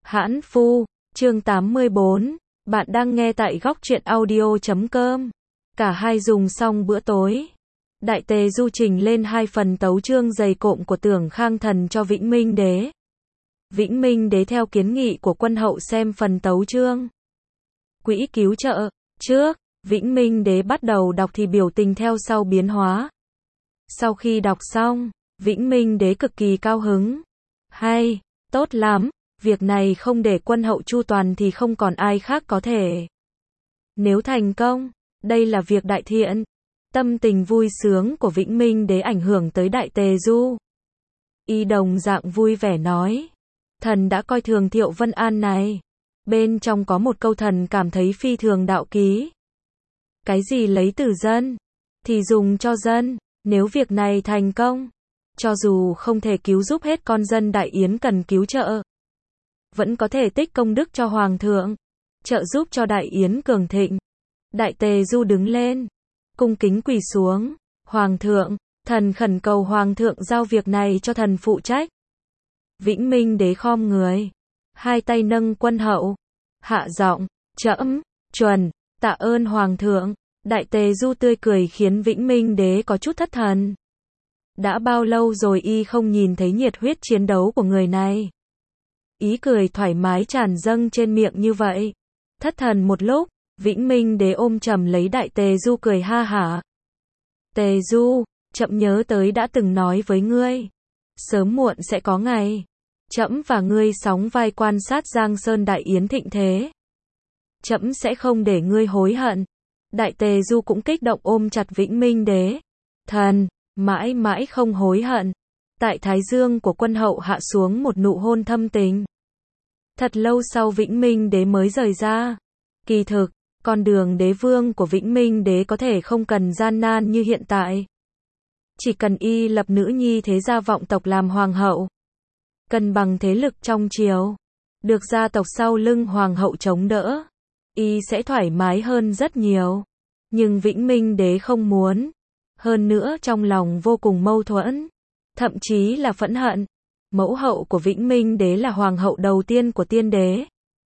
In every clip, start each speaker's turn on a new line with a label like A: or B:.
A: Hãn Phu, chương 84, bạn đang nghe tại góc truyện audio.com. Cả hai dùng xong bữa tối. Đại tề du trình lên 2 phần tấu chương dày cộm của Tưởng Khang Thần cho Vĩnh Minh Đế. Vĩnh Minh Đế theo kiến nghị của quân hậu xem phần tấu chương. Quỹ cứu trợ, trước, Vĩnh Minh Đế bắt đầu đọc thì biểu tình theo sau biến hóa. Sau khi đọc xong, Vĩnh Minh Đế cực kỳ cao hứng. Hay, tốt lắm, việc này không để quân hậu chu toàn thì không còn ai khác có thể. Nếu thành công, đây là việc đại thiện. Tâm tình vui sướng của Vĩnh Minh Đế ảnh hưởng tới Đại Tề Du. Y đồng dạng vui vẻ nói. Thần đã coi thường Thiệu Vân An này. Bên trong có một câu thần cảm thấy phi thường đạo ký. Cái gì lấy từ dân, thì dùng cho dân. Nếu việc này thành công, cho dù không thể cứu giúp hết con dân Đại Yến cần cứu trợ, vẫn có thể tích công đức cho Hoàng thượng, trợ giúp cho Đại Yến cường thịnh. Đại Tề Du đứng lên, cung kính quỳ xuống. Hoàng thượng, thần khẩn cầu Hoàng thượng giao việc này cho thần phụ trách. Vĩnh Minh Đế khom người, hai tay nâng quân hậu, hạ giọng, trẫm, chuẩn, tạ ơn Hoàng thượng. Đại Tề Du tươi cười khiến Vĩnh Minh Đế có chút thất thần. Đã bao lâu rồi y không nhìn thấy nhiệt huyết chiến đấu của người này. Ý cười thoải mái tràn dâng trên miệng như vậy. Thất thần một lúc, Vĩnh Minh Đế ôm chầm lấy Đại Tề Du cười ha hả. Tề Du, trẫm nhớ tới đã từng nói với ngươi. Sớm muộn sẽ có ngày. Trẫm và ngươi sóng vai quan sát Giang Sơn Đại Yến thịnh thế. Trẫm sẽ không để ngươi hối hận. Đại Tề Du cũng kích động ôm chặt Vĩnh Minh Đế. Thần, mãi mãi không hối hận. Tại thái dương của quân hậu hạ xuống một nụ hôn thâm tình. Thật lâu sau Vĩnh Minh Đế mới rời ra. Kỳ thực, con đường đế vương của Vĩnh Minh Đế có thể không cần gian nan như hiện tại. Chỉ cần y lập nữ nhi thế gia vọng tộc làm hoàng hậu. Cân bằng thế lực trong triều. Được gia tộc sau lưng hoàng hậu chống đỡ. Y sẽ thoải mái hơn rất nhiều. Nhưng Vĩnh Minh Đế không muốn. Hơn nữa trong lòng vô cùng mâu thuẫn. Thậm chí là phẫn hận. Mẫu hậu của Vĩnh Minh Đế là hoàng hậu đầu tiên của tiên đế.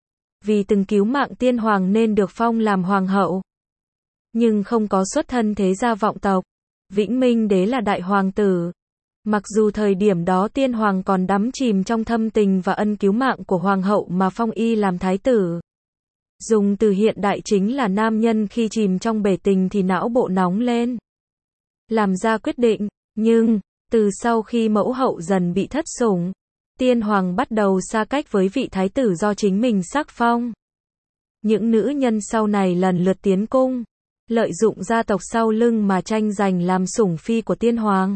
A: Vì từng cứu mạng tiên hoàng nên được phong làm hoàng hậu. Nhưng không có xuất thân thế gia vọng tộc. Vĩnh Minh Đế là đại hoàng tử. Mặc dù thời điểm đó tiên hoàng còn đắm chìm trong thâm tình và ân cứu mạng của hoàng hậu mà phong y làm thái tử. Dùng từ hiện đại chính là nam nhân khi chìm trong bể tình thì não bộ nóng lên. Làm ra quyết định, nhưng, từ sau khi mẫu hậu dần bị thất sủng, tiên hoàng bắt đầu xa cách với vị thái tử do chính mình sắc phong. Những nữ nhân sau này lần lượt tiến cung, lợi dụng gia tộc sau lưng mà tranh giành làm sủng phi của tiên hoàng.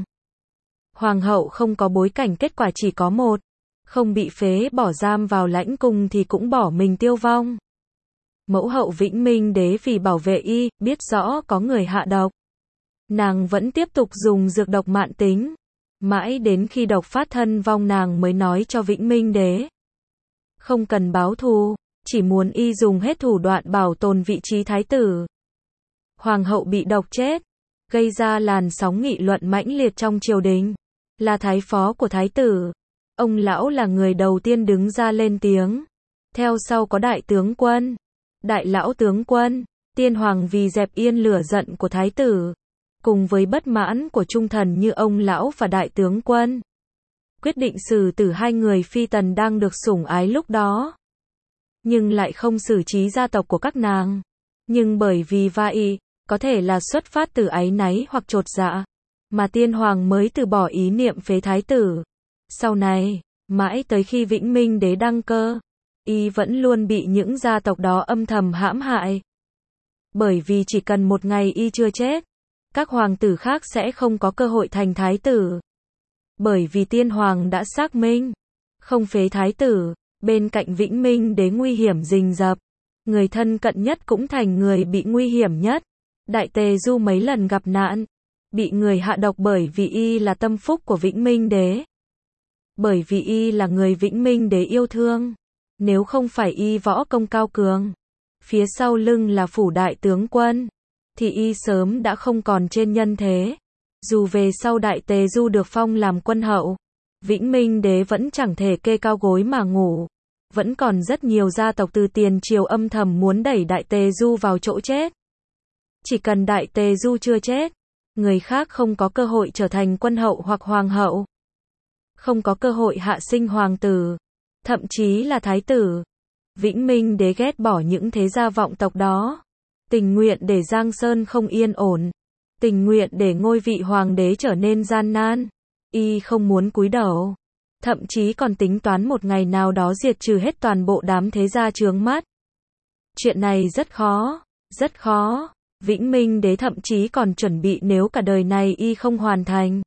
A: Hoàng hậu không có bối cảnh kết quả chỉ có một, không bị phế bỏ giam vào lãnh cung thì cũng bỏ mình tiêu vong. Mẫu hậu Vĩnh Minh Đế vì bảo vệ y, biết rõ có người hạ độc. Nàng vẫn tiếp tục dùng dược độc mạn tính. Mãi đến khi độc phát thân vong nàng mới nói cho Vĩnh Minh Đế. Không cần báo thù, chỉ muốn y dùng hết thủ đoạn bảo tồn vị trí thái tử. Hoàng hậu bị độc chết, gây ra làn sóng nghị luận mãnh liệt trong triều đình. Là thái phó của thái tử. Ông lão là người đầu tiên đứng ra lên tiếng. Theo sau có đại tướng quân. Đại lão tướng quân, tiên hoàng vì dẹp yên lửa giận của thái tử, cùng với bất mãn của trung thần như ông lão và đại tướng quân, quyết định xử tử hai người phi tần đang được sủng ái lúc đó. Nhưng lại không xử trí gia tộc của các nàng. Nhưng bởi vì vậy, có thể là xuất phát từ áy náy hoặc chột dạ, mà tiên hoàng mới từ bỏ ý niệm phế thái tử. Sau này, mãi tới khi Vĩnh Minh Đế đăng cơ, y vẫn luôn bị những gia tộc đó âm thầm hãm hại. Bởi vì chỉ cần một ngày y chưa chết, các hoàng tử khác sẽ không có cơ hội thành thái tử. Bởi vì tiên hoàng đã xác minh, không phế thái tử, bên cạnh Vĩnh Minh Đế nguy hiểm rình rập. Người thân cận nhất cũng thành người bị nguy hiểm nhất. Đại Tề Du mấy lần gặp nạn, bị người hạ độc bởi vì y là tâm phúc của Vĩnh Minh Đế. Bởi vì y là người Vĩnh Minh Đế yêu thương. Nếu không phải y võ công cao cường, phía sau lưng là phủ đại tướng quân, thì y sớm đã không còn trên nhân thế. Dù về sau Đại Tề Du được phong làm quân hậu, Vĩnh Minh Đế vẫn chẳng thể kê cao gối mà ngủ. vẫn còn rất nhiều gia tộc từ tiền triều âm thầm muốn đẩy Đại Tề Du vào chỗ chết. Chỉ cần Đại Tề Du chưa chết, người khác không có cơ hội trở thành quân hậu hoặc hoàng hậu. Không có cơ hội hạ sinh hoàng tử, thậm chí là thái tử. Vĩnh Minh Đế ghét bỏ những thế gia vọng tộc đó. Tình nguyện để Giang Sơn không yên ổn. Tình nguyện để ngôi vị hoàng đế trở nên gian nan. Y không muốn cúi đầu. Thậm chí còn tính toán một ngày nào đó diệt trừ hết toàn bộ đám thế gia chướng mắt. Chuyện này rất khó, rất khó. Vĩnh Minh Đế thậm chí còn chuẩn bị nếu cả đời này y không hoàn thành,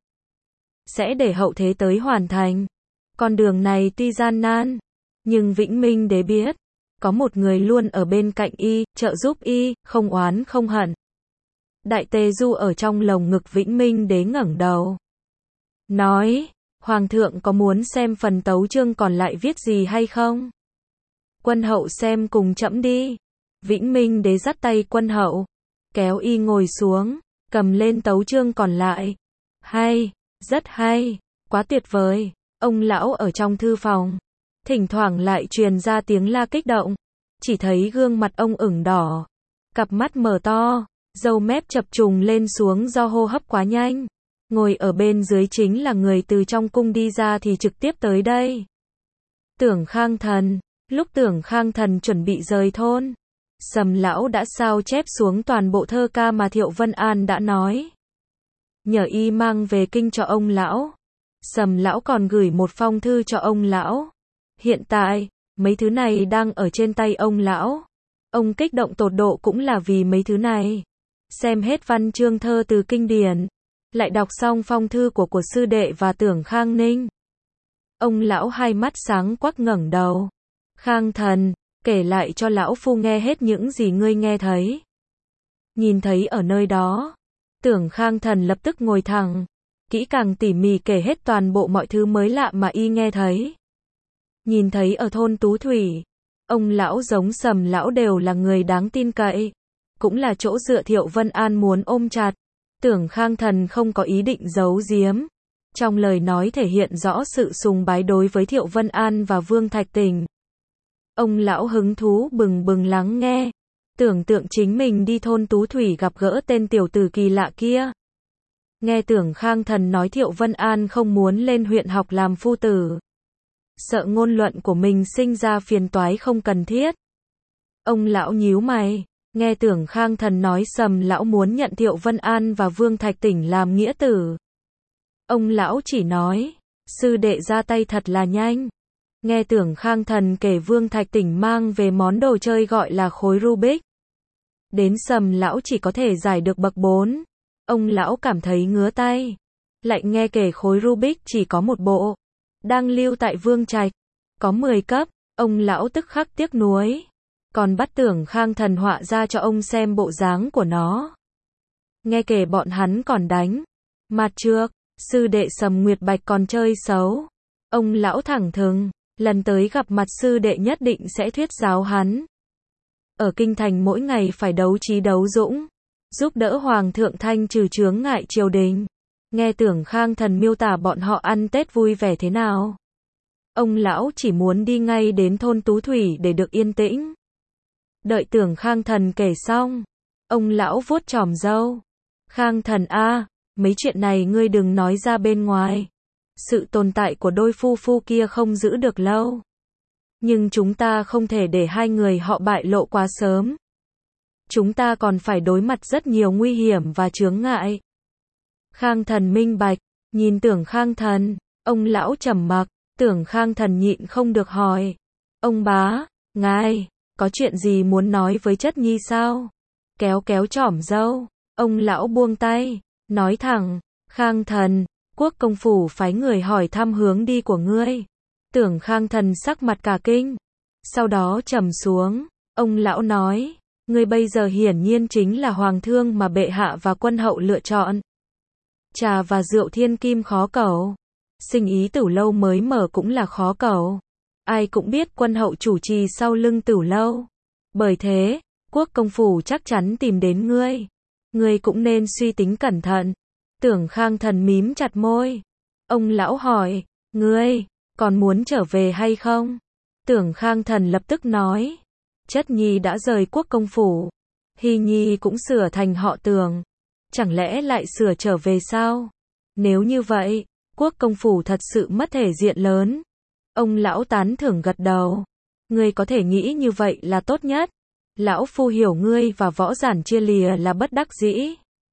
A: sẽ để hậu thế tới hoàn thành. Con đường này tuy gian nan, nhưng Vĩnh Minh Đế biết, có một người luôn ở bên cạnh y, trợ giúp y, không oán không hận. Đại Tề Du ở trong lồng ngực Vĩnh Minh Đế ngẩng đầu. Nói, Hoàng thượng có muốn xem phần tấu chương còn lại viết gì hay không? Quân hậu xem cùng trẫm đi. Vĩnh Minh Đế dắt tay quân hậu, kéo y ngồi xuống, cầm lên tấu chương còn lại. Hay, rất hay, quá tuyệt vời. Ông lão ở trong thư phòng, thỉnh thoảng lại truyền ra tiếng la kích động. Chỉ thấy gương mặt ông ửng đỏ, cặp mắt mở to, râu mép chập trùng lên xuống do hô hấp quá nhanh. Ngồi ở bên dưới chính là người từ trong cung đi ra thì trực tiếp tới đây. Tưởng Khang Thần. Lúc Tưởng Khang Thần chuẩn bị rời thôn, Sầm lão đã sao chép xuống toàn bộ thơ ca mà Thiệu Vân An đã nói. Nhờ y mang về kinh cho ông lão. Sầm lão còn gửi một phong thư cho ông lão. Hiện tại, mấy thứ này đang ở trên tay ông lão. Ông kích động tột độ cũng là vì mấy thứ này. Xem hết văn chương thơ từ kinh điển, lại đọc xong phong thư của sư đệ và Tưởng Khang Ninh. Ông lão hai mắt sáng quắc ngẩng đầu. Khang Thần, kể lại cho lão phu nghe hết những gì ngươi nghe thấy. Nhìn thấy ở nơi đó, Tưởng Khang Thần lập tức ngồi thẳng, kỹ càng tỉ mỉ kể hết toàn bộ mọi thứ mới lạ mà y nghe thấy. Nhìn thấy ở thôn Tú Thủy, ông lão giống Sầm lão đều là người đáng tin cậy, cũng là chỗ dựa Thiệu Vân An muốn ôm chặt. Tưởng Khang Thần không có ý định giấu giếm, trong lời nói thể hiện rõ sự sùng bái đối với Thiệu Vân An và Vương Thạch Tỉnh. Ông lão hứng thú bừng bừng lắng nghe, tưởng tượng chính mình đi thôn Tú Thủy gặp gỡ tên tiểu tử kỳ lạ kia. Nghe Tưởng Khang Thần nói Thiệu Vân An không muốn lên huyện học làm phu tử, sợ ngôn luận của mình sinh ra phiền toái không cần thiết. Ông lão nhíu mày, nghe Tưởng Khang Thần nói Sầm lão muốn nhận Thiệu Vân An và Vương Thạch Tỉnh làm nghĩa tử. Ông lão chỉ nói, sư đệ ra tay thật là nhanh. Nghe Tưởng Khang Thần kể Vương Thạch Tỉnh mang về món đồ chơi gọi là khối Rubik. Đến Sầm lão chỉ có thể giải được bậc 4. Ông lão cảm thấy ngứa tay. Lại nghe kể khối Rubik chỉ có một bộ, đang lưu tại Vương Trạch, có 10 cấp, ông lão tức khắc tiếc nuối. Còn bắt Tưởng Khang Thần họa ra cho ông xem bộ dáng của nó. Nghe kể bọn hắn còn đánh mặt trước, sư đệ Sầm Nguyệt Bạch còn chơi xấu. Ông lão thẳng thừng, lần tới gặp mặt sư đệ nhất định sẽ thuyết giáo hắn. Ở kinh thành mỗi ngày phải đấu trí đấu dũng, giúp đỡ Hoàng thượng thanh trừ chướng ngại triều đình. Nghe Tưởng Khang Thần miêu tả bọn họ ăn Tết vui vẻ thế nào. Ông lão chỉ muốn đi ngay đến thôn Tú Thủy để được yên tĩnh. Đợi Tưởng Khang Thần kể xong, ông lão vuốt chòm râu. Khang Thần a, mấy chuyện này ngươi đừng nói ra bên ngoài. Sự tồn tại của đôi phu phu kia không giữ được lâu. Nhưng chúng ta không thể để hai người họ bại lộ quá sớm. Chúng ta còn phải đối mặt rất nhiều nguy hiểm và chướng ngại. Khang Thần minh bạch, nhìn Tưởng Khang Thần, ông lão trầm mặc. Tưởng Khang Thần nhịn không được hỏi. Ông bá, ngài, có chuyện gì muốn nói với chất nhi sao? Kéo kéo chỏm râu, ông lão buông tay, nói thẳng, Khang Thần, Quốc công phủ phái người hỏi thăm hướng đi của ngươi. Tưởng Khang Thần sắc mặt cả kinh, sau đó trầm xuống, ông lão nói, ngươi bây giờ hiển nhiên chính là hoàng thương mà bệ hạ và quân hậu lựa chọn. Trà và rượu thiên kim khó cầu, sinh ý Tửu Lâu mới mở cũng là khó cầu. Ai cũng biết quân hậu chủ trì sau lưng Tửu Lâu. Bởi thế, Quốc công phủ chắc chắn tìm đến ngươi. Ngươi cũng nên suy tính cẩn thận. Tưởng Khang Thần mím chặt môi. Ông lão hỏi, ngươi, còn muốn trở về hay không? Tưởng Khang Thần lập tức nói. Chất nhi đã rời quốc công phủ. Hy nhi cũng sửa thành họ Tưởng. Chẳng lẽ lại sửa trở về sao? Nếu như vậy, quốc công phủ thật sự mất thể diện lớn. Ông lão tán thưởng gật đầu. Ngươi có thể nghĩ như vậy là tốt nhất. Lão phu hiểu ngươi và võ giản chia lìa là bất đắc dĩ.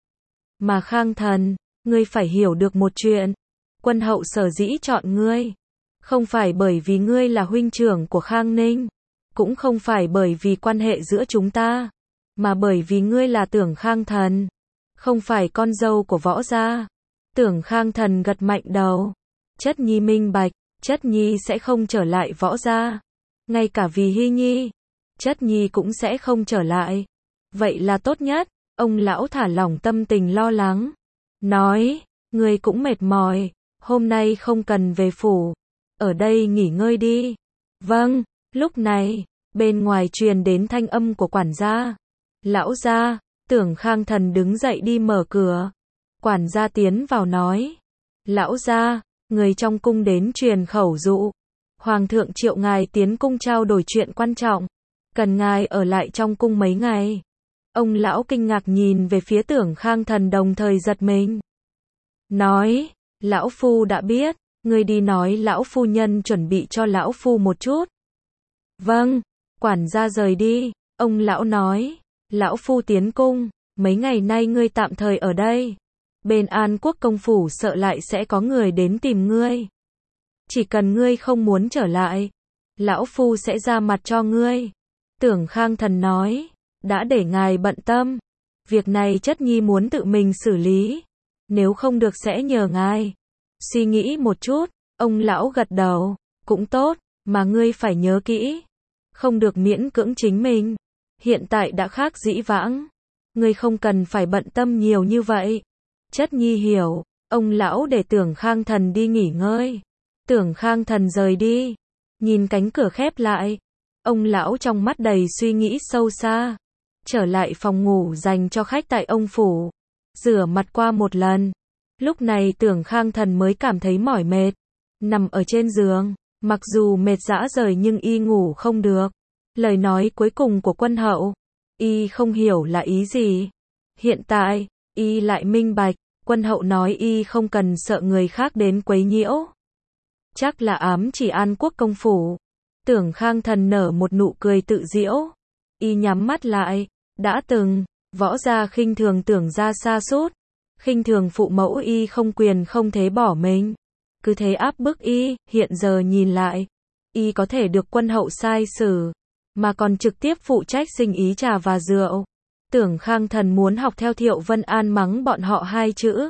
A: Mà Khang Thần, ngươi phải hiểu được một chuyện. Quân hậu sở dĩ chọn ngươi. Không phải bởi vì ngươi là huynh trưởng của Khang Ninh. Cũng không phải bởi vì quan hệ giữa chúng ta. Mà bởi vì ngươi là Tưởng Khang Thần. Không phải con dâu của võ gia. Tưởng Khang Thần gật mạnh đầu. Chất nhi minh bạch. Chất nhi sẽ không trở lại võ gia. Ngay cả vì Hy nhi. Chất nhi cũng sẽ không trở lại. Vậy là tốt nhất. Ông lão thả lỏng tâm tình lo lắng. Nói, ngươi cũng mệt mỏi. Hôm nay không cần về phủ. Ở đây nghỉ ngơi đi. Vâng, lúc này, bên ngoài truyền đến thanh âm của quản gia. Lão gia, Tưởng Khang Thần đứng dậy đi mở cửa. Quản gia tiến vào nói. Lão gia, người trong cung đến truyền khẩu dụ. Hoàng thượng triệu ngài tiến cung trao đổi chuyện quan trọng. Cần ngài ở lại trong cung mấy ngày. Ông lão kinh ngạc nhìn về phía Tưởng Khang Thần đồng thời giật mình. Nói, lão phu đã biết, ngươi đi nói lão phu nhân chuẩn bị cho lão phu một chút. Vâng, quản gia rời đi, ông lão nói, lão phu tiến cung, mấy ngày nay ngươi tạm thời ở đây. Bên An Quốc công phủ sợ lại sẽ có người đến tìm ngươi. Chỉ cần ngươi không muốn trở lại, lão phu sẽ ra mặt cho ngươi. Tưởng Khang Thần nói, đã để ngài bận tâm. Việc này chất nhi muốn tự mình xử lý. Nếu không được sẽ nhờ ngài. Suy nghĩ một chút, ông lão gật đầu. Cũng tốt, mà ngươi phải nhớ kỹ. Không được miễn cưỡng chính mình. Hiện tại đã khác dĩ vãng. Ngươi không cần phải bận tâm nhiều như vậy. Chất nhi hiểu. Ông lão để Tưởng Khang Thần đi nghỉ ngơi. Tưởng Khang Thần rời đi. Nhìn cánh cửa khép lại. Ông lão trong mắt đầy suy nghĩ sâu xa. Trở lại phòng ngủ dành cho khách tại ông phủ. Rửa mặt qua một lần. Lúc này Tưởng Khang Thần mới cảm thấy mỏi mệt. Nằm ở trên giường. Mặc dù mệt rã rời nhưng y ngủ không được. Lời nói cuối cùng của quân hậu. Y không hiểu là ý gì. Hiện tại, y lại minh bạch. Quân hậu nói y không cần sợ người khác đến quấy nhiễu. Chắc là ám chỉ An Quốc công phủ. Tưởng Khang Thần nở một nụ cười tự giễu. Y nhắm mắt lại. Đã từng, võ gia khinh thường Tưởng gia sa sút, khinh thường phụ mẫu y không quyền không thế bỏ mình. Cứ thế áp bức y, hiện giờ nhìn lại. Y có thể được quân hậu sai xử, mà còn trực tiếp phụ trách sinh ý trà và rượu. Tưởng Khang Thần muốn học theo Thiệu Vân An mắng bọn họ hai chữ.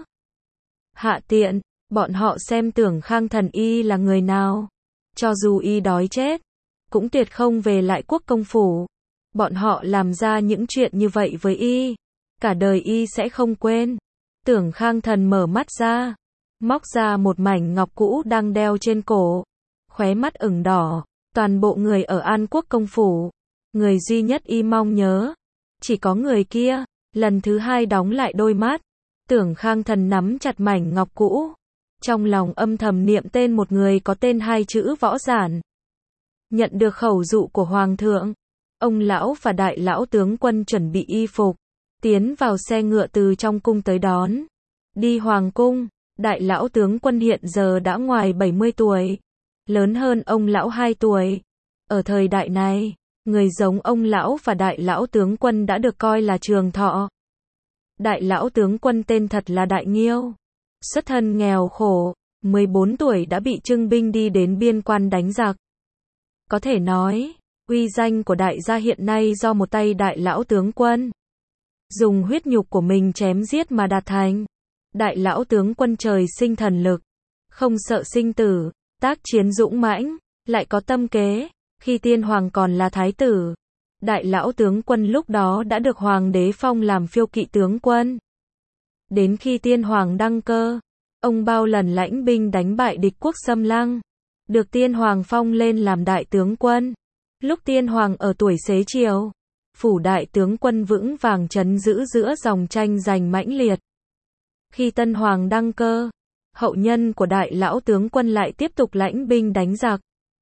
A: Hạ tiện, bọn họ xem Tưởng Khang Thần y là người nào. Cho dù y đói chết, cũng tuyệt không về lại quốc công phủ. Bọn họ làm ra những chuyện như vậy với y. Cả đời y sẽ không quên. Tưởng Khang Thần mở mắt ra. Móc ra một mảnh ngọc cũ đang đeo trên cổ. Khóe mắt ửng đỏ. Toàn bộ người ở An Quốc công phủ. Người duy nhất y mong nhớ. Chỉ có người kia. Lần thứ hai đóng lại đôi mắt. Tưởng Khang Thần nắm chặt mảnh ngọc cũ. Trong lòng âm thầm niệm tên một người có tên hai chữ Võ Giản. Nhận được khẩu dụ của Hoàng thượng. Ông lão và đại lão tướng quân chuẩn bị y phục. Tiến vào xe ngựa từ trong cung tới đón. Đi hoàng cung. Đại lão tướng quân hiện giờ đã ngoài 70 tuổi. Lớn hơn ông lão 2 tuổi. Ở thời đại này, người giống ông lão và đại lão tướng quân đã được coi là trường thọ. Đại lão tướng quân tên thật là Đại Nghiêu. Xuất thân nghèo khổ, 14 tuổi đã bị trưng binh đi đến biên quan đánh giặc. Có thể nói, uy danh của đại gia hiện nay do một tay đại lão tướng quân dùng huyết nhục của mình chém giết mà đạt thành. Đại lão tướng quân trời sinh thần lực, không sợ sinh tử, tác chiến dũng mãnh, lại có tâm kế. Khi tiên hoàng còn là thái tử, đại lão tướng quân lúc đó đã được hoàng đế phong làm phiêu kỵ tướng quân. Đến khi tiên hoàng đăng cơ, ông bao lần lãnh binh đánh bại địch quốc xâm lăng, được tiên hoàng phong lên làm đại tướng quân. Lúc tiên hoàng ở tuổi xế chiều, phủ đại tướng quân vững vàng trấn giữ giữa dòng tranh giành mãnh liệt. Khi tân hoàng đăng cơ, hậu nhân của đại lão tướng quân lại tiếp tục lãnh binh đánh giặc.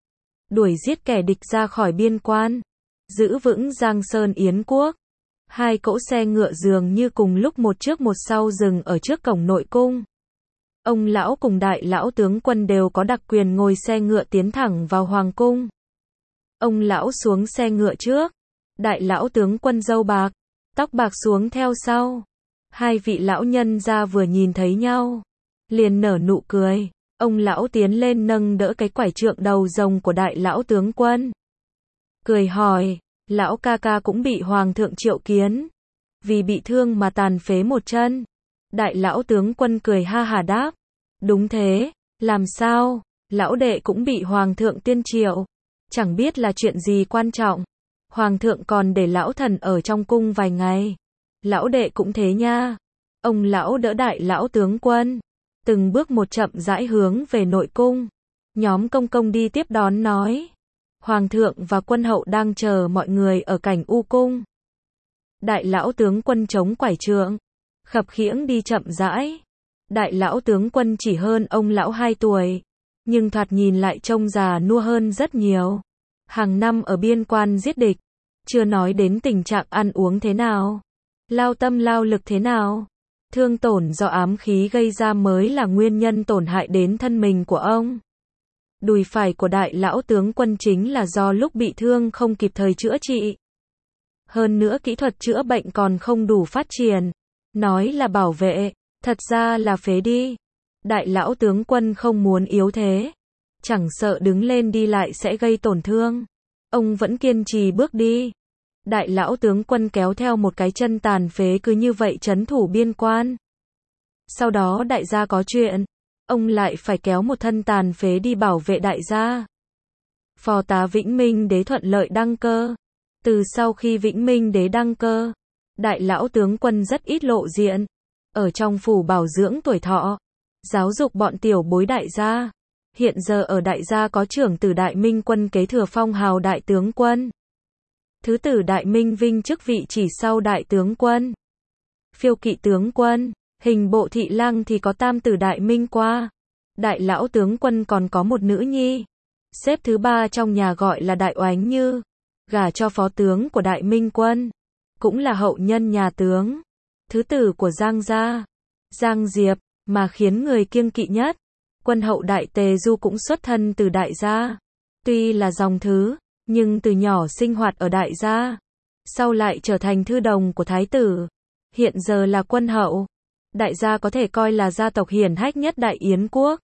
A: đuổi giết kẻ địch ra khỏi biên quan, giữ vững Giang Sơn Yến quốc. Hai cỗ xe ngựa dường như cùng lúc một trước một sau dừng ở trước cổng nội cung. Ông lão cùng đại lão tướng quân đều có đặc quyền ngồi xe ngựa tiến thẳng vào hoàng cung. Ông lão xuống xe ngựa trước, đại lão tướng quân râu bạc, tóc bạc xuống theo sau. Hai vị lão nhân gia vừa nhìn thấy nhau, liền nở nụ cười. Ông lão tiến lên nâng đỡ cái quải trượng đầu rồng của đại lão tướng quân. Cười hỏi, lão ca ca cũng bị hoàng thượng triệu kiến, vì bị thương mà tàn phế một chân. Đại lão tướng quân cười ha hà đáp, đúng thế, làm sao, lão đệ cũng bị hoàng thượng tiên triệu, chẳng biết là chuyện gì quan trọng. Hoàng thượng còn để lão thần ở trong cung vài ngày. Lão đệ cũng thế nha. Ông lão đỡ đại lão tướng quân, từng bước một chậm rãi hướng về nội cung. Nhóm công công đi tiếp đón nói, hoàng thượng và quân hậu đang chờ mọi người ở cảnh u cung. Đại lão tướng quân chống quải trượng, khập khiễng đi chậm rãi. Đại lão tướng quân chỉ hơn ông lão 2 tuổi, nhưng thoạt nhìn lại trông già nua hơn rất nhiều. Hàng năm ở biên quan giết địch, chưa nói đến tình trạng ăn uống thế nào, lao tâm lao lực thế nào. Thương tổn do ám khí gây ra mới là nguyên nhân tổn hại đến thân mình của ông. Đùi phải của đại lão tướng quân chính là do lúc bị thương không kịp thời chữa trị. Hơn nữa kỹ thuật chữa bệnh còn không đủ phát triển. Nói là bảo vệ, thật ra là phế đi. Đại lão tướng quân không muốn yếu thế, chẳng sợ đứng lên đi lại sẽ gây tổn thương. Ông vẫn kiên trì bước đi. Đại lão tướng quân kéo theo một cái chân tàn phế cứ như vậy trấn thủ biên quan. Sau đó đại gia có chuyện, ông lại phải kéo một thân tàn phế đi bảo vệ đại gia. Phò tá Vĩnh Minh Đế thuận lợi đăng cơ. Từ sau khi Vĩnh Minh Đế đăng cơ, đại lão tướng quân rất ít lộ diện. Ở trong phủ bảo dưỡng tuổi thọ, giáo dục bọn tiểu bối đại gia. Hiện giờ ở đại gia có trưởng tử Đại Minh Quân kế thừa phong hào đại tướng quân. Thứ tử Đại Minh Vinh chức vị chỉ sau đại tướng quân. Phiêu kỵ tướng quân, hình bộ thị lang thì có tam tử Đại Minh Qua. Đại lão tướng quân còn có một nữ nhi, xếp thứ 3 trong nhà gọi là Đại Oánh Như, gả cho phó tướng của Đại Minh Quân, cũng là hậu nhân nhà tướng, thứ tử của Giang gia, Giang Diệp, mà khiến người kiêng kỵ nhất. Quân hậu Đại Tề Du cũng xuất thân từ đại gia. Tuy là dòng thứ, nhưng từ nhỏ sinh hoạt ở đại gia, sau lại trở thành thư đồng của thái tử, hiện giờ là quân hậu. Đại gia có thể coi là gia tộc hiển hách nhất Đại Yến quốc.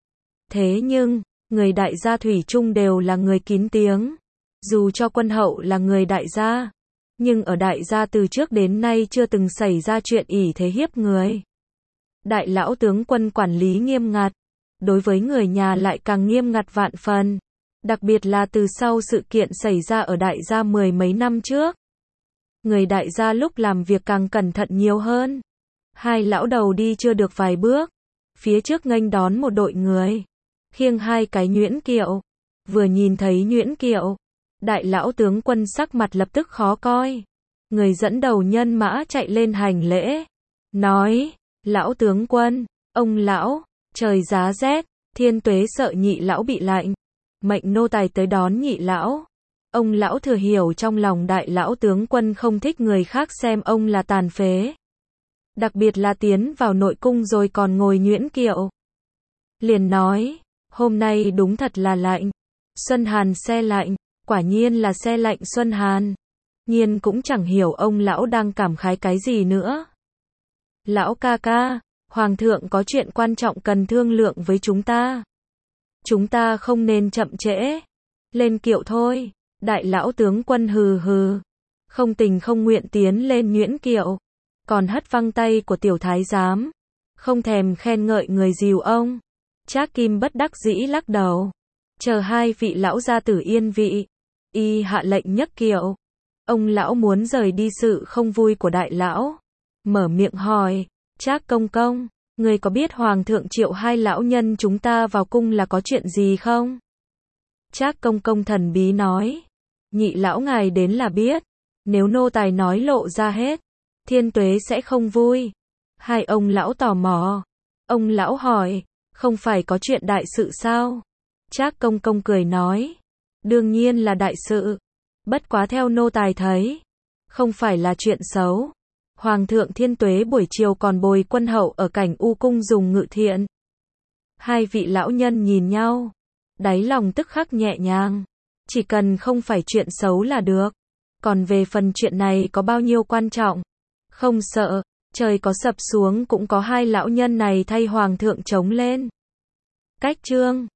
A: Thế nhưng, người đại gia thủy chung đều là người kín tiếng. Dù cho quân hậu là người đại gia, nhưng ở đại gia từ trước đến nay chưa từng xảy ra chuyện ỷ thế hiếp người. Đại lão tướng quân quản lý nghiêm ngặt, đối với người nhà lại càng nghiêm ngặt vạn phần. Đặc biệt là từ sau sự kiện xảy ra ở đại gia 10 mấy năm trước. Người đại gia lúc làm việc càng cẩn thận nhiều hơn. Hai lão đầu đi chưa được vài bước, phía trước nghênh đón một đội người, khiêng 2 cái nhuyễn kiệu. Vừa nhìn thấy nhuyễn kiệu, đại lão tướng quân sắc mặt lập tức khó coi. Người dẫn đầu nhân mã chạy lên hành lễ, nói, lão tướng quân, ông lão, trời giá rét, thiên tuế sợ nhị lão bị lạnh, mệnh nô tài tới đón nhị lão. Ông lão thừa hiểu trong lòng đại lão tướng quân không thích người khác xem ông là tàn phế. Đặc biệt là tiến vào nội cung rồi còn ngồi nhuyễn kiệu. Liền nói, hôm nay đúng thật là lạnh. Xuân Hàn se lạnh, quả nhiên là se lạnh Xuân Hàn. Nhiên cũng chẳng hiểu ông lão đang cảm khái cái gì nữa. Lão ca ca, hoàng thượng có chuyện quan trọng cần thương lượng với chúng ta. Chúng ta không nên chậm trễ. Lên kiệu thôi. Đại lão tướng quân hừ hừ, không tình không nguyện tiến lên nhuyễn kiệu, còn hất văng tay của tiểu thái giám, không thèm khen ngợi người dìu ông. Trác Kim bất đắc dĩ lắc đầu, chờ 2 vị lão gia tử yên vị, y hạ lệnh nhấc kiệu. Ông lão muốn rời đi sự không vui của đại lão, mở miệng hỏi, Trác công công, người có biết hoàng thượng triệu 2 lão nhân chúng ta vào cung là có chuyện gì không? Trác công công thần bí nói, nhị lão ngài đến là biết, nếu nô tài nói lộ ra hết, thiên tuế sẽ không vui. 2 ông lão tò mò. Ông lão hỏi, không phải có chuyện đại sự sao? Trác công công cười nói, Đương nhiên là đại sự. Bất quá theo nô tài thấy, không phải là chuyện xấu. Hoàng thượng Thiên Tuế buổi chiều còn bồi quân hậu ở cảnh U cung dùng ngự thiện. Hai vị lão nhân nhìn nhau, đáy lòng tức khắc nhẹ nhàng. Chỉ cần không phải chuyện xấu là được. Còn về phần chuyện này có bao nhiêu quan trọng, không sợ, trời có sập xuống cũng có hai lão nhân này thay hoàng thượng chống lên. Cách chương